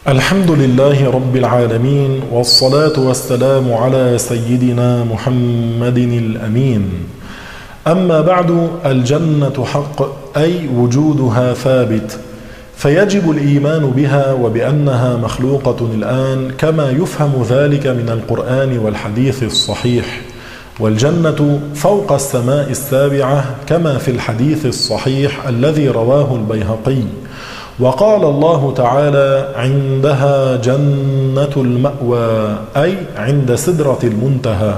الحمد لله رب العالمين، والصلاة والسلام على سيدنا محمد الأمين. أما بعد، الجنة حق، أي وجودها ثابت، فيجب الإيمان بها وبأنها مخلوقة الآن كما يفهم ذلك من القرآن والحديث الصحيح. والجنة فوق السماء السابعة كما في الحديث الصحيح الذي رواه البيهقي. وقال الله تعالى: عندها جنة المأوى، أي عند سدرة المنتهى.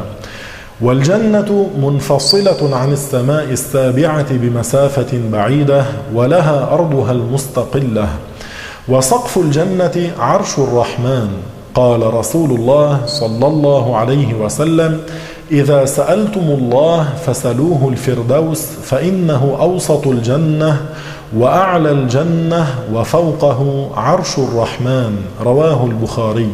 والجنة منفصلة عن السماء السابعة بمسافة بعيدة، ولها أرضها المستقلة. وسقف الجنة عرش الرحمن. قال رسول الله صلى الله عليه وسلم: إذا سألتم الله فسلوه الفردوس، فإنه أوسط الجنة وأعلى الجنة وفوقه عرش الرحمن. رواه البخاري.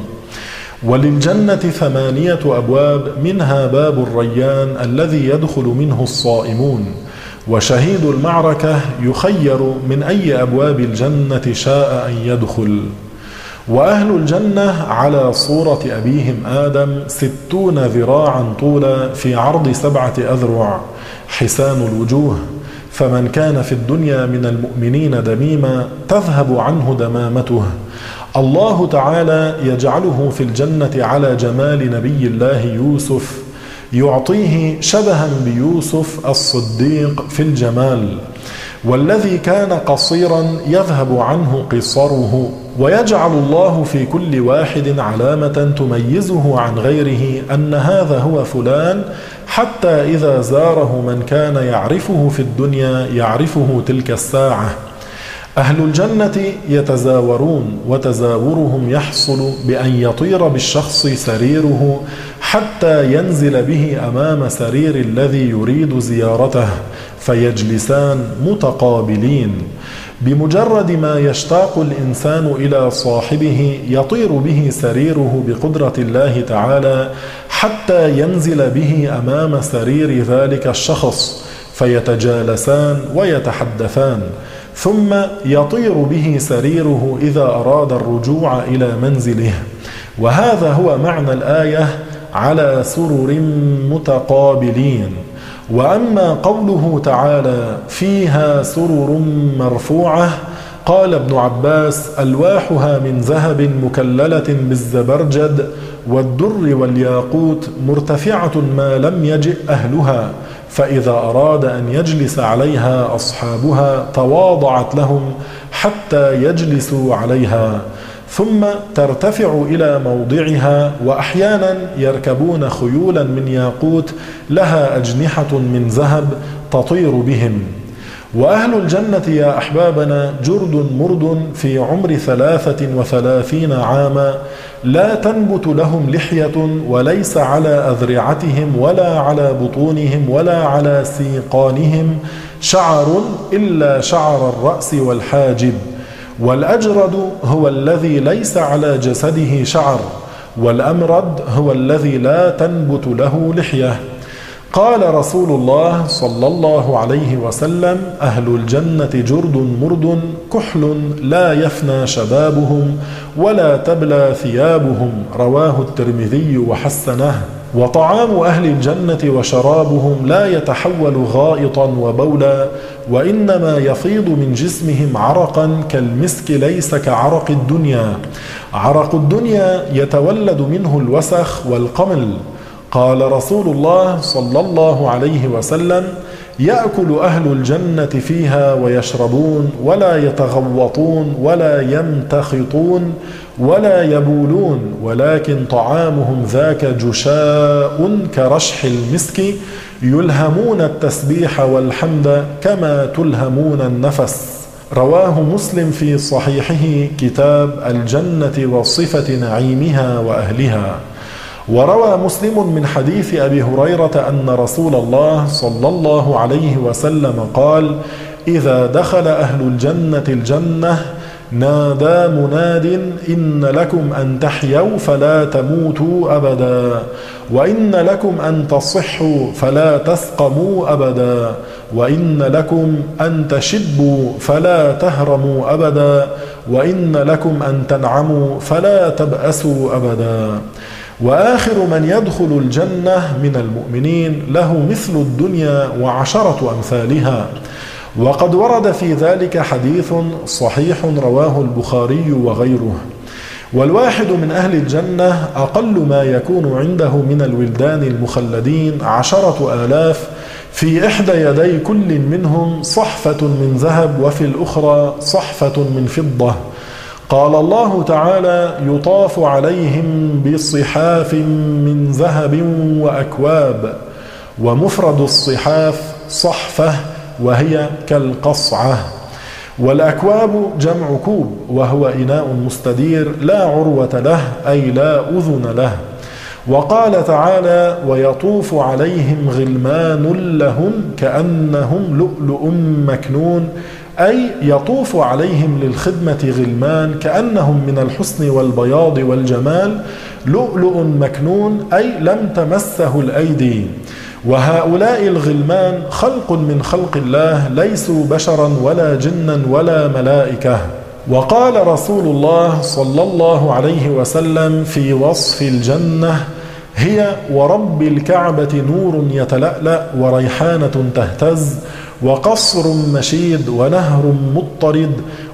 وللجنة 8 أبواب، منها باب الريان الذي يدخل منه الصائمون. وشهيد المعركة يخير من أي أبواب الجنة شاء أن يدخل. وأهل الجنة على صورة أبيهم آدم 60 ذراعا طولا في عرض 7 أذرع، حسان الوجوه. فمن كان في الدنيا من المؤمنين دميما تذهب عنه دمامته. الله تعالى يجعله في الجنة على جمال نبي الله يوسف، يعطيه شبها بيوسف الصديق في الجمال. والذي كان قصيرا يذهب عنه قصره، ويجعل الله في كل واحد علامة تميزه عن غيره أن هذا هو فلان، حتى إذا زاره من كان يعرفه في الدنيا يعرفه تلك الساعة. أهل الجنة يتزاورون، وتزاورهم يحصل بأن يطير بالشخص سريره حتى ينزل به أمام سرير الذي يريد زيارته، فيجلسان متقابلين. بمجرد ما يشتاق الإنسان إلى صاحبه يطير به سريره بقدرة الله تعالى حتى ينزل به أمام سرير ذلك الشخص، فيتجالسان ويتحدثان، ثم يطير به سريره إذا أراد الرجوع إلى منزله. وهذا هو معنى الآية: على سرر متقابلين. وأما قوله تعالى: فيها سرر مرفوعة، قال ابن عباس: ألواحها من ذهب مكللة بالزبرجد والدر والياقوت، مرتفعة ما لم يجئ أهلها، فإذا أراد أن يجلس عليها أصحابها تواضعت لهم حتى يجلسوا عليها، ثم ترتفع إلى موضعها. وأحيانا يركبون خيولا من ياقوت لها أجنحة من ذهب تطير بهم. وأهل الجنة يا أحبابنا جرد مرد في عمر 33 عاما، لا تنبت لهم لحية، وليس على أذرعتهم ولا على بطونهم ولا على سيقانهم شعر إلا شعر الرأس والحاجب. والأجرد هو الذي ليس على جسده شعر، والأمرد هو الذي لا تنبت له لحية. قال رسول الله صلى الله عليه وسلم: أهل الجنة جرد مرد كحل لا يفنى شبابهم ولا تبلى ثيابهم. رواه الترمذي وحسنه. وطعام أهل الجنة وشرابهم لا يتحول غائطا وبولا، وإنما يفيض من جسمهم عرقا كالمسك، ليس كعرق الدنيا. عرق الدنيا يتولد منه الوسخ والقمل. قال رسول الله صلى الله عليه وسلم: يأكل أهل الجنة فيها ويشربون، ولا يتغوطون ولا يمتخطون ولا يبولون، ولكن طعامهم ذاك جشاء كرشح المسك، يلهمون التسبيح والحمد كما تلهمون النفس. رواه مسلم في صحيحه كتاب الجنة وصفة نعيمها وأهلها. وروى مسلم من حديث أبي هريرة أن رسول الله صلى الله عليه وسلم قال: إذا دخل أهل الجنة الجنة نادى مناد إن لكم أن تحيوا فلا تموتوا أبدا وإن لكم أن تصحوا فلا تسقموا أبدا وإن لكم أن تشبوا فلا تهرموا أبدا وإن لكم أن تنعموا فلا تبأسوا أبدا. وآخر من يدخل الجنة من المؤمنين له مثل الدنيا وعشرة أمثالها. وقد ورد في ذلك حديث صحيح رواه البخاري وغيره. والواحد من أهل الجنة أقل ما يكون عنده من الولدان المخلدين 10,000 في إحدى يدي كل منهم صحفة من ذهب وفي الأخرى صحفة من فضة. قال الله تعالى يطاف عليهم بصحاف من ذهب وأكواب. ومفرد الصحاف صحفة وهي كالقصعة. والأكواب جمع كوب وهو إناء مستدير لا عروة له أي لا أذن له. وقال تعالى ويطوف عليهم غلمان لهم كأنهم لؤلؤ مكنون أي يطوف عليهم للخدمة غلمان كأنهم من الحسن والبياض والجمال لؤلؤ مكنون أي لم تمسه الأيدي. وهؤلاء الغلمان خلق من خلق الله ليسوا بشرا ولا جنا ولا ملائكة. وقال رسول الله صلى الله عليه وسلم في وصف الجنة هي ورب الكعبة نور يتلألأ وريحانة تهتز وقصر مشيد ونهر مضطرد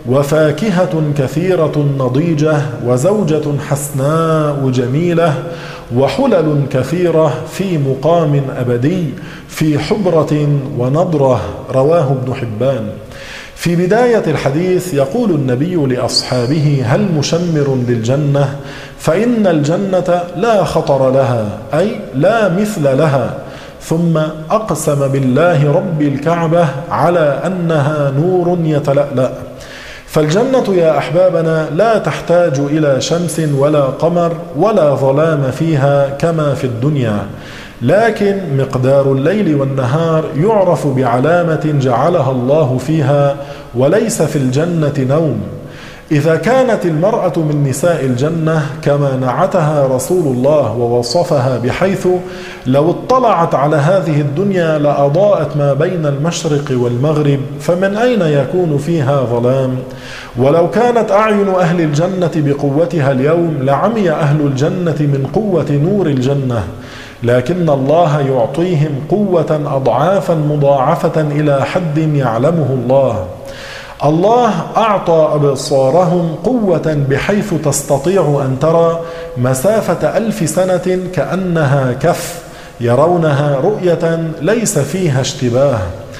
وفاكهة كثيرة نضيجة وزوجة حسناء جميلة وحلل كثيرة في مقام أبدي في حبرة ونضرة. رواه ابن حبان. في بداية الحديث يقول النبي لأصحابه هل مشمر للجنة؟ فإن الجنة لا خطر لها أي لا مثل لها. ثم أقسم بالله رب الكعبة على أنها نور يتلألأ. فالجنة يا أحبابنا لا تحتاج إلى شمس ولا قمر ولا ظلام فيها كما في الدنيا، لكن مقدار الليل والنهار يعرف بعلامة جعلها الله فيها، وليس في الجنة نوم. إذا كانت المرأة من نساء الجنة كما نعتها رسول الله ووصفها بحيث لو اطلعت على هذه الدنيا لأضاءت ما بين المشرق والمغرب، فمن أين يكون فيها ظلام؟ ولو كانت أعين أهل الجنة بقوتها اليوم لعمي أهل الجنة من قوة نور الجنة، لكن الله يعطيهم قوة أضعافا مضاعفة إلى حد يعلمه الله. الله أعطى أبصارهم قوة بحيث تستطيع أن ترى مسافة 1000 سنة كأنها كف، يرونها رؤية ليس فيها اشتباه.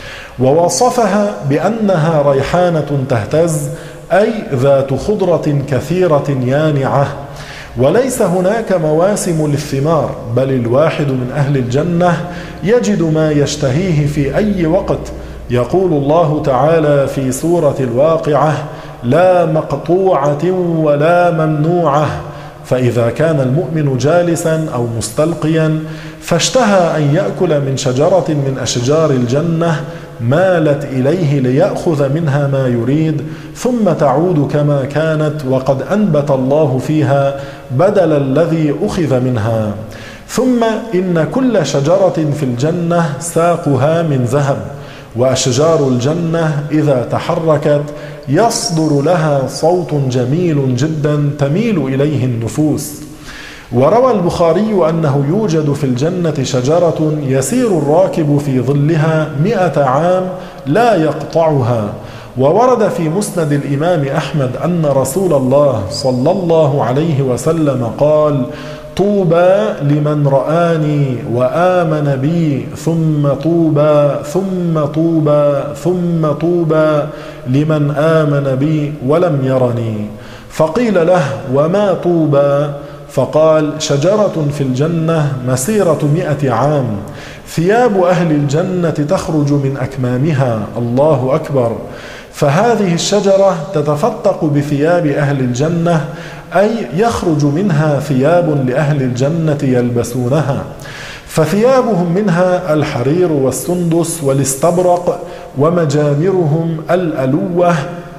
ووصفها بأنها ريحانة تهتز، أي ذات خضرة كثيرة يانعة. وليس هناك مواسم للثمار، بل الواحد من أهل الجنة يجد ما يشتهيه في أي وقت. يقول الله تعالى في سورة الواقعة: لا مقطوعة ولا ممنوعة. فإذا كان المؤمن جالسا أو مستلقيا فاشتهى أن يأكل من شجرة من أشجار الجنة مالت إليه ليأخذ منها ما يريد، ثم تعود كما كانت وقد أنبت الله فيها بدل الذي أخذ منها. ثم إن كل شجرة في الجنة ساقها من ذهب، وأشجار الجنة إذا تحركت يصدر لها صوت جميل جدا تميل إليه النفوس. وروى البخاري أنه يوجد في الجنة شجرة يسير الراكب في ظلها 100 عام لا يقطعها. وورد في مسند الإمام أحمد أن رسول الله صلى الله عليه وسلم قال: طوبى لمن رآني وآمن بي، ثم طوبى ثم طوبى ثم طوبى لمن آمن بي ولم يرني. فقيل له: وما طوبى؟ فقال: شجرة في الجنة مسيرة 100 عام، ثياب أهل الجنة تخرج من أكمامها. الله أكبر. فهذه الشجرة تتفتق بثياب أهل الجنة، أي يخرج منها ثياب لأهل الجنة يلبسونها، فثيابهم منها الحرير والسندس والاستبرق، ومجامرهم الألوة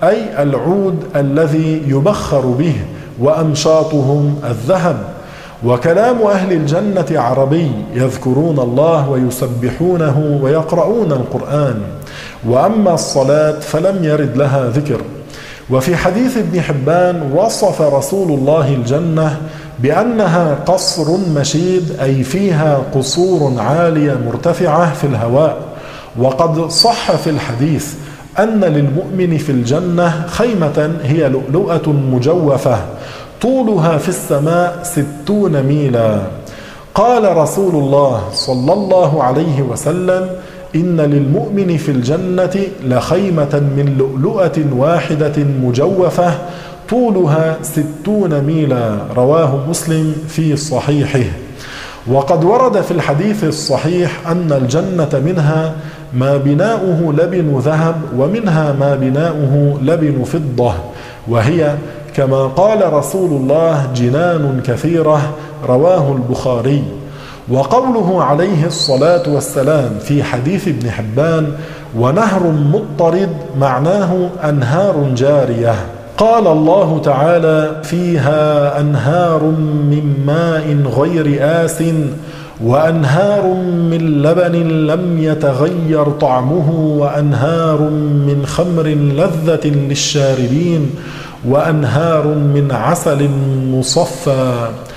أي العود الذي يبخر به، وأمشاطهم الذهب. وكلام أهل الجنة عربي، يذكرون الله ويسبحونه ويقرؤون القرآن. وأما الصلاة فلم يرد لها ذكر. وفي حديث ابن حبان وصف رسول الله الجنة بأنها قصر مشيد، أي فيها قصور عالية مرتفعة في الهواء. وقد صح في الحديث أن للمؤمن في الجنة خيمة هي لؤلؤة مجوفة طولها في السماء 60 ميلا. قال رسول الله صلى الله عليه وسلم: إن للمؤمن في الجنة لخيمة من لؤلؤة واحدة مجوفة طولها 60 ميلا. رواه مسلم في صحيحه. وقد ورد في الحديث الصحيح أن الجنة منها ما بناؤه لبن ذهب، ومنها ما بناؤه لبن فضة، وهي كما قال رسول الله جنان كثيرة. رواه البخاري. وقوله عليه الصلاة والسلام في حديث ابن حبان: ونهر مضطرد، معناه أنهار جارية. قال الله تعالى: فيها أنهار من ماء غير آس، وأنهار من لبن لم يتغير طعمه، وأنهار من خمر لذة للشاربين، وأنهار من عسل مصفى.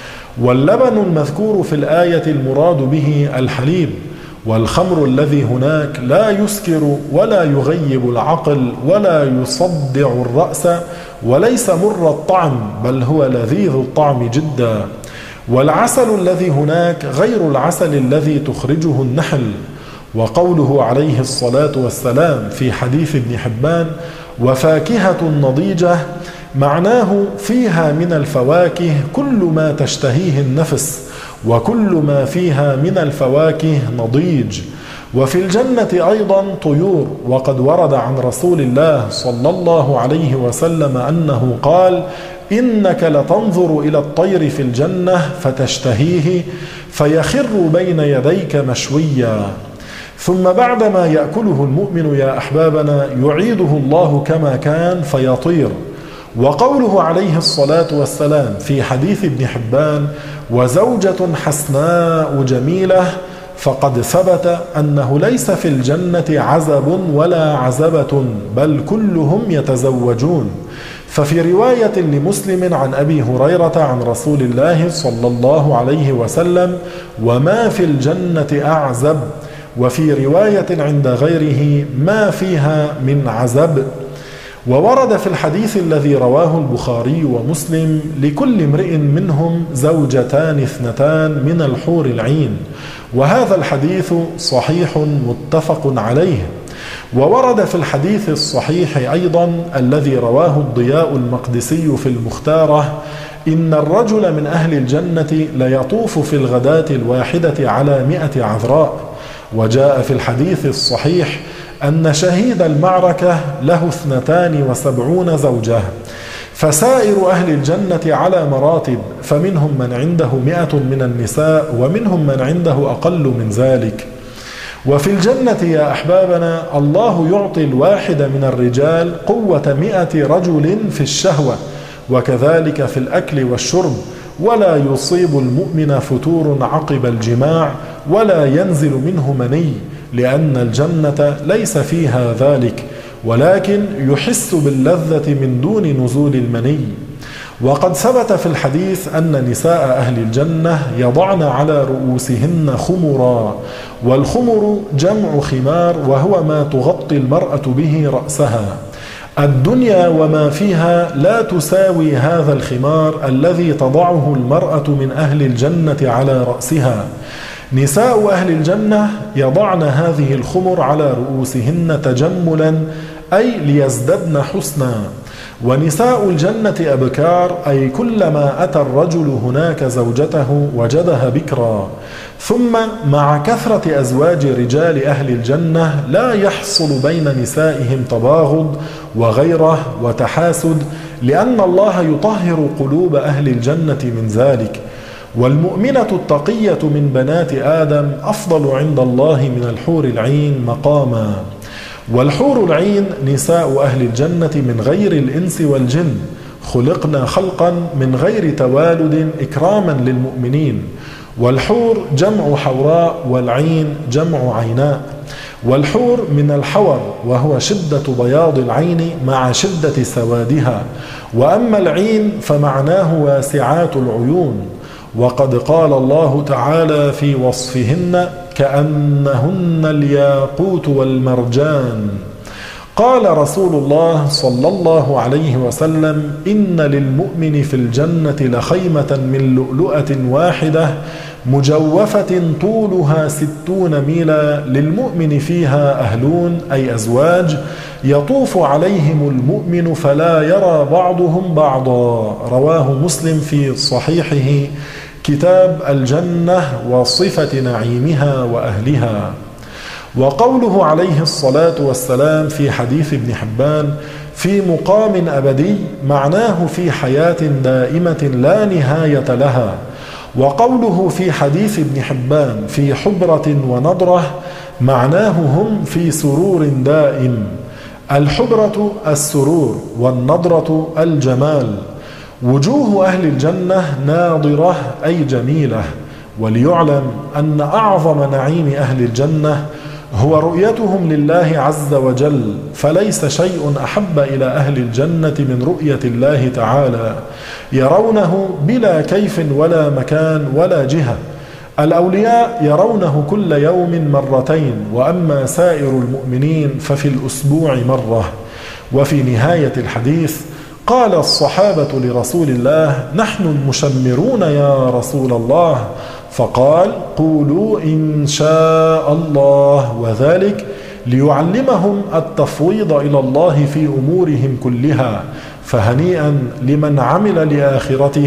واللبن المذكور في الآية المراد به الحليب. والخمر الذي هناك لا يسكر ولا يغيب العقل ولا يصدع الرأس، وليس مر الطعم، بل هو لذيذ الطعم جدا. والعسل الذي هناك غير العسل الذي تخرجه النحل. وقوله عليه الصلاة والسلام في حديث ابن حبان: وفاكهة نضيجة، معناه فيها من الفواكه كل ما تشتهيه النفس، وكل ما فيها من الفواكه نضيج. وفي الجنة أيضا طيور. وقد ورد عن رسول الله صلى الله عليه وسلم أنه قال: إنك لتنظر إلى الطير في الجنة فتشتهيه فيخر بين يديك مشويا، ثم بعدما يأكله المؤمن يا أحبابنا يعيده الله كما كان فيطير. وقوله عليه الصلاة والسلام في حديث ابن حبان: وزوجة حسناء جميلة، فقد ثبت أنه ليس في الجنة عزب ولا عزبة، بل كلهم يتزوجون. ففي رواية لمسلم عن أبي هريرة عن رسول الله صلى الله عليه وسلم: وما في الجنة أعزب. وفي رواية عند غيره: ما فيها من عزب. وورد في الحديث الذي رواه البخاري ومسلم: لكل امرئ منهم زوجتان اثنتان من الحور العين. وهذا الحديث صحيح متفق عليه. وورد في الحديث الصحيح أيضا الذي رواه الضياء المقدسي في المختارة: إن الرجل من أهل الجنة ليطوف في الغداة الواحدة على 100 عذراء. وجاء في الحديث الصحيح أن شهيد المعركة له 72 زوجة. فسائر أهل الجنة على مراتب، فمنهم من عنده 100 من النساء، ومنهم من عنده أقل من ذلك. وفي الجنة يا أحبابنا الله يعطي الواحد من الرجال قوة 100 رجل في الشهوة، وكذلك في الأكل والشرب، ولا يصيب المؤمن فتور عقب الجماع، ولا ينزل منه مني، لأن الجنة ليس فيها ذلك، ولكن يحس باللذة من دون نزول المني. وقد ثبت في الحديث أن نساء أهل الجنة يضعن على رؤوسهن خمرا. والخمر جمع خمار، وهو ما تغطي المرأة به رأسها. الدنيا وما فيها لا تساوي هذا الخمار الذي تضعه المرأة من أهل الجنة على رأسها. نساء أهل الجنة يضعن هذه الخمر على رؤوسهن تجملا، أي ليزددن حسنا. ونساء الجنة أبكار، أي كلما أتى الرجل هناك زوجته وجدها بكرا. ثم مع كثرة أزواج رجال أهل الجنة لا يحصل بين نسائهم تباغض وغيره وتحاسد، لأن الله يطهر قلوب أهل الجنة من ذلك. والمؤمنة التقية من بنات آدم أفضل عند الله من الحور العين مقاما. والحور العين نساء أهل الجنة من غير الإنس والجن، خلقنا خلقا من غير توالد إكراما للمؤمنين. والحور جمع حوراء، والعين جمع عيناء. والحور من الحور وهو شدة بياض العين مع شدة سوادها، وأما العين فمعناه واسعات العيون. وقد قال الله تعالى في وصفهن: كأنهن الياقوت والمرجان. قال رسول الله صلى الله عليه وسلم: إن للمؤمن في الجنة لخيمة من لؤلؤة واحدة مجوفة طولها 60 ميلا، للمؤمن فيها أهلون أي أزواج، يطوف عليهم المؤمن فلا يرى بعضهم بعضا. رواه مسلم في صحيحه كتاب الجنة وصفة نعيمها وأهلها. وقوله عليه الصلاة والسلام في حديث ابن حبان: في مقام أبدي، معناه في حياة دائمة لا نهاية لها. وقوله في حديث ابن حبان: في حبرة ونضرة، معناه هم في سرور دائم. الحبرة السرور، والنضرة الجمال. وجوه أهل الجنة ناضرة أي جميلة. وليعلم أن أعظم نعيم أهل الجنة هو رؤيتهم لله عز وجل، فليس شيء أحب إلى أهل الجنة من رؤية الله تعالى، يرونه بلا كيف ولا مكان ولا جهة. الأولياء يرونه كل يوم مرتين، وأما سائر المؤمنين ففي الأسبوع مرة. وفي نهاية الحديث قال الصحابة لرسول الله: نحن المشمرون يا رسول الله. فقال: قولوا إن شاء الله، وذلك ليعلمهم التفويض إلى الله في أمورهم كلها. فهنيئا لمن عمل لآخرته،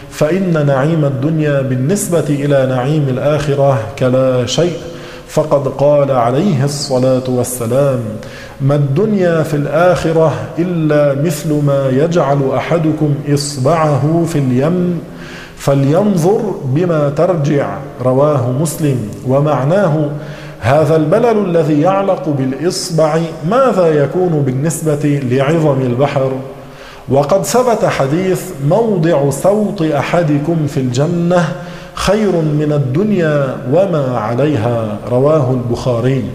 فإن نعيم الدنيا بالنسبة إلى نعيم الآخرة كلا شيء. فقد قال عليه الصلاة والسلام: ما الدنيا في الآخرة إلا مثل ما يجعل أحدكم إصبعه في اليم فلينظر بما ترجع. رواه مسلم. ومعناه: هذا البلل الذي يعلق بالإصبع ماذا يكون بالنسبة لعظم البحر؟ وقد ثبت حديث: موضع صوت أحدكم في الجنة خير من الدنيا وما عليها. رواه البخاري.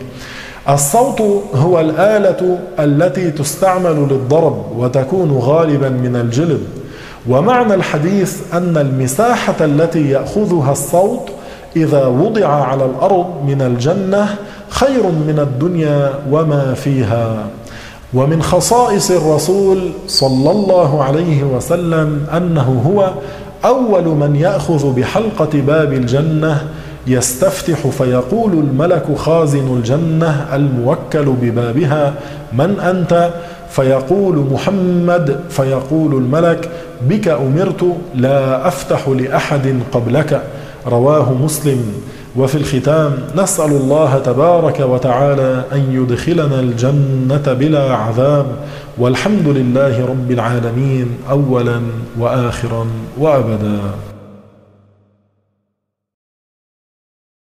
الصوت هو الآلة التي تستعمل للضرب وتكون غالبا من الجلد. ومعنى الحديث أن المساحة التي يأخذها الصوت إذا وضع على الأرض من الجنة خير من الدنيا وما فيها. ومن خصائص الرسول صلى الله عليه وسلم أنه هو أول من يأخذ بحلقة باب الجنة، يستفتح فيقول الملك خازن الجنة الموكل ببابها: من أنت؟ فيقول: محمد. فيقول الملك: بك أمرت، لا أفتح لأحد قبلك. رواه مسلم. وفي الختام نسأل الله تبارك وتعالى أن يدخلنا الجنة بلا عذاب، والحمد لله رب العالمين أولا وآخرا وأبدا.